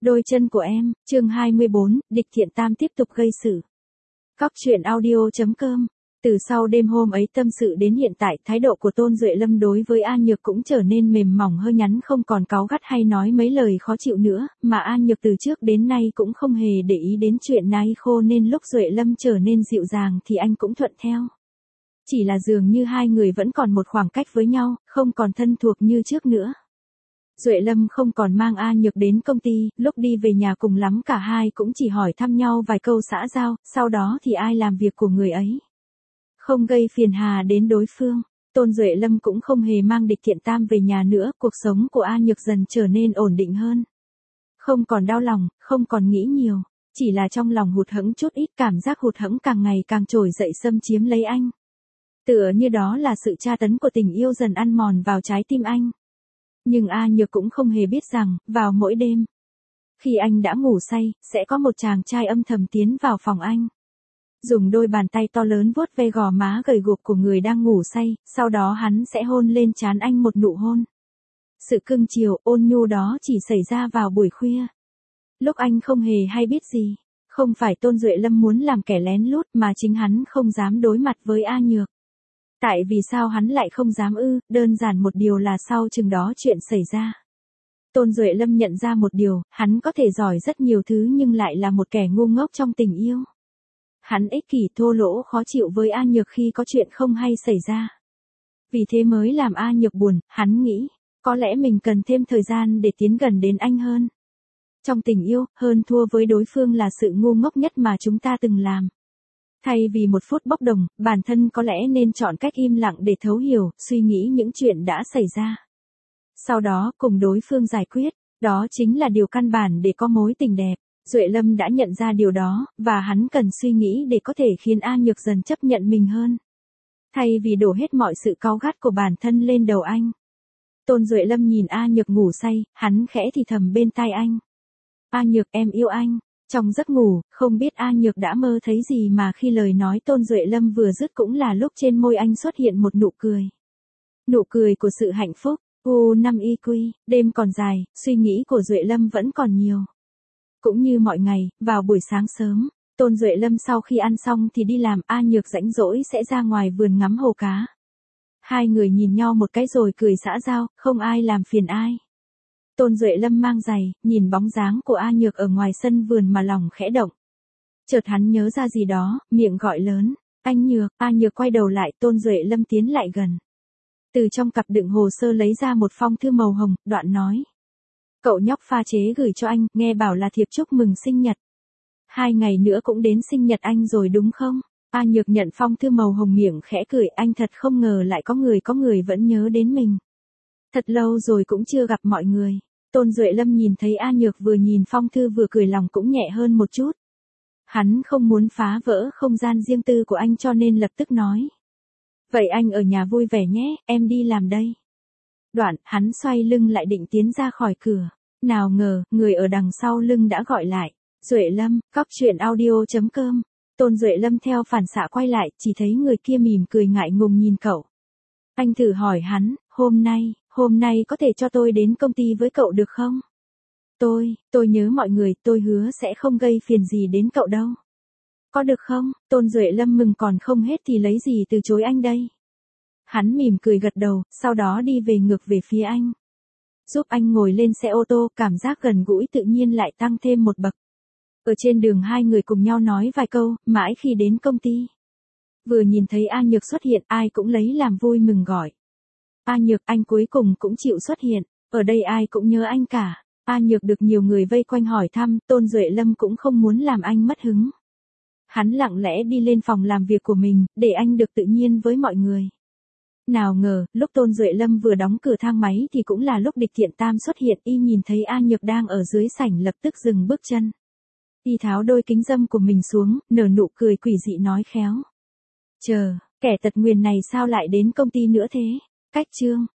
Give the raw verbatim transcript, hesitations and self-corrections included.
Đôi chân của em, chương hai mươi bốn, địch thiện tam tiếp tục gây sự. Cóc truyện audio.com. Từ sau đêm hôm ấy tâm sự đến hiện tại, thái độ của Tôn Duệ Lâm đối với A Nhược cũng trở nên mềm mỏng hơi nhắn, không còn cáu gắt hay nói mấy lời khó chịu nữa, mà A Nhược từ trước đến nay cũng không hề để ý đến chuyện nai khô, nên lúc Duệ Lâm trở nên dịu dàng thì anh cũng thuận theo. Chỉ là dường như hai người vẫn còn một khoảng cách với nhau, không còn thân thuộc như trước nữa. Duệ Lâm không còn mang A Nhược đến công ty, lúc đi về nhà cùng lắm cả hai cũng chỉ hỏi thăm nhau vài câu xã giao, sau đó thì ai làm việc của người ấy. Không gây phiền hà đến đối phương, Tôn Duệ Lâm cũng không hề mang địch thiện tam về nhà nữa, cuộc sống của A Nhược dần trở nên ổn định hơn. Không còn đau lòng, không còn nghĩ nhiều, chỉ là trong lòng hụt hẫng chút ít, cảm giác hụt hẫng càng ngày càng trồi dậy xâm chiếm lấy anh. Tựa như đó là sự tra tấn của tình yêu dần ăn mòn vào trái tim anh. Nhưng A Nhược cũng không hề biết rằng, vào mỗi đêm, khi anh đã ngủ say, sẽ có một chàng trai âm thầm tiến vào phòng anh. Dùng đôi bàn tay to lớn vuốt ve gò má gầy guộc của người đang ngủ say, sau đó hắn sẽ hôn lên trán anh một nụ hôn. Sự cưng chiều, ôn nhu đó chỉ xảy ra vào buổi khuya. Lúc anh không hề hay biết gì, không phải Tôn Duệ Lâm muốn làm kẻ lén lút, mà chính hắn không dám đối mặt với A Nhược. Tại vì sao hắn lại không dám ư, đơn giản một điều là sau chừng đó chuyện xảy ra. Tôn Duệ Lâm nhận ra một điều, hắn có thể giỏi rất nhiều thứ nhưng lại là một kẻ ngu ngốc trong tình yêu. Hắn ích kỷ thô lỗ khó chịu với A Nhược khi có chuyện không hay xảy ra. Vì thế mới làm A Nhược buồn, hắn nghĩ, có lẽ mình cần thêm thời gian để tiến gần đến anh hơn. Trong tình yêu, hơn thua với đối phương là sự ngu ngốc nhất mà chúng ta từng làm. Thay vì một phút bốc đồng, bản thân có lẽ nên chọn cách im lặng để thấu hiểu, suy nghĩ những chuyện đã xảy ra. Sau đó cùng đối phương giải quyết, đó chính là điều căn bản để có mối tình đẹp. Duệ Lâm đã nhận ra điều đó, và hắn cần suy nghĩ để có thể khiến A Nhược dần chấp nhận mình hơn. Thay vì đổ hết mọi sự cáu gắt của bản thân lên đầu anh. Tôn Duệ Lâm nhìn A Nhược ngủ say, hắn khẽ thì thầm bên tai anh. A Nhược, em yêu anh. Trong giấc ngủ, không biết A Nhược đã mơ thấy gì mà khi lời nói Tôn Duệ Lâm vừa dứt cũng là lúc trên môi anh xuất hiện một nụ cười. Nụ cười của sự hạnh phúc. U năm y quy, đêm còn dài, suy nghĩ của Duệ Lâm vẫn còn nhiều. Cũng như mọi ngày, vào buổi sáng sớm, Tôn Duệ Lâm sau khi ăn xong thì đi làm, A Nhược rảnh rỗi sẽ ra ngoài vườn ngắm hồ cá. Hai người nhìn nhau một cái rồi cười xã giao, không ai làm phiền ai. Tôn Duệ Lâm mang giày, nhìn bóng dáng của A Nhược ở ngoài sân vườn mà lòng khẽ động. Chợt hắn nhớ ra gì đó, miệng gọi lớn, anh Nhược. A Nhược quay đầu lại, Tôn Duệ Lâm tiến lại gần. Từ trong cặp đựng hồ sơ lấy ra một phong thư màu hồng, đoạn nói. Cậu nhóc pha chế gửi cho anh, nghe bảo là thiệp chúc mừng sinh nhật. Hai ngày nữa cũng đến sinh nhật anh rồi đúng không? A Nhược nhận phong thư màu hồng, miệng khẽ cười, anh thật không ngờ lại có người có người vẫn nhớ đến mình. Thật lâu rồi cũng chưa gặp mọi người. Tôn Duệ Lâm nhìn thấy A Nhược vừa nhìn phong thư vừa cười, lòng cũng nhẹ hơn một chút. Hắn không muốn phá vỡ không gian riêng tư của anh cho nên lập tức nói. Vậy anh ở nhà vui vẻ nhé, em đi làm đây. Đoạn, hắn xoay lưng lại định tiến ra khỏi cửa. Nào ngờ, người ở đằng sau lưng đã gọi lại. Duệ Lâm, cóc truyện audio.com. Tôn Duệ Lâm theo phản xạ quay lại, chỉ thấy người kia mỉm cười ngại ngùng nhìn cậu. Anh thử hỏi hắn, hôm nay, hôm nay có thể cho tôi đến công ty với cậu được không? Tôi, tôi nhớ mọi người, tôi hứa sẽ không gây phiền gì đến cậu đâu. Có được không? Tôn Duệ Lâm mừng còn không hết thì lấy gì từ chối anh đây? Hắn mỉm cười gật đầu, sau đó đi về ngược về phía anh. Giúp anh ngồi lên xe ô tô, cảm giác gần gũi tự nhiên lại tăng thêm một bậc. Ở trên đường hai người cùng nhau nói vài câu, mãi khi đến công ty. Vừa nhìn thấy A Nhược xuất hiện, ai cũng lấy làm vui mừng gọi. A Nhược, anh cuối cùng cũng chịu xuất hiện, ở đây ai cũng nhớ anh cả. A Nhược được nhiều người vây quanh hỏi thăm, Tôn Duệ Lâm cũng không muốn làm anh mất hứng. Hắn lặng lẽ đi lên phòng làm việc của mình, để anh được tự nhiên với mọi người. Nào ngờ, lúc Tôn Duệ Lâm vừa đóng cửa thang máy thì cũng là lúc địch thiện tam xuất hiện, y nhìn thấy A Nhược đang ở dưới sảnh lập tức dừng bước chân. Y tháo đôi kính râm của mình xuống, nở nụ cười quỷ dị nói khéo. Chờ, kẻ tật nguyền này sao lại đến công ty nữa thế? Cách chương.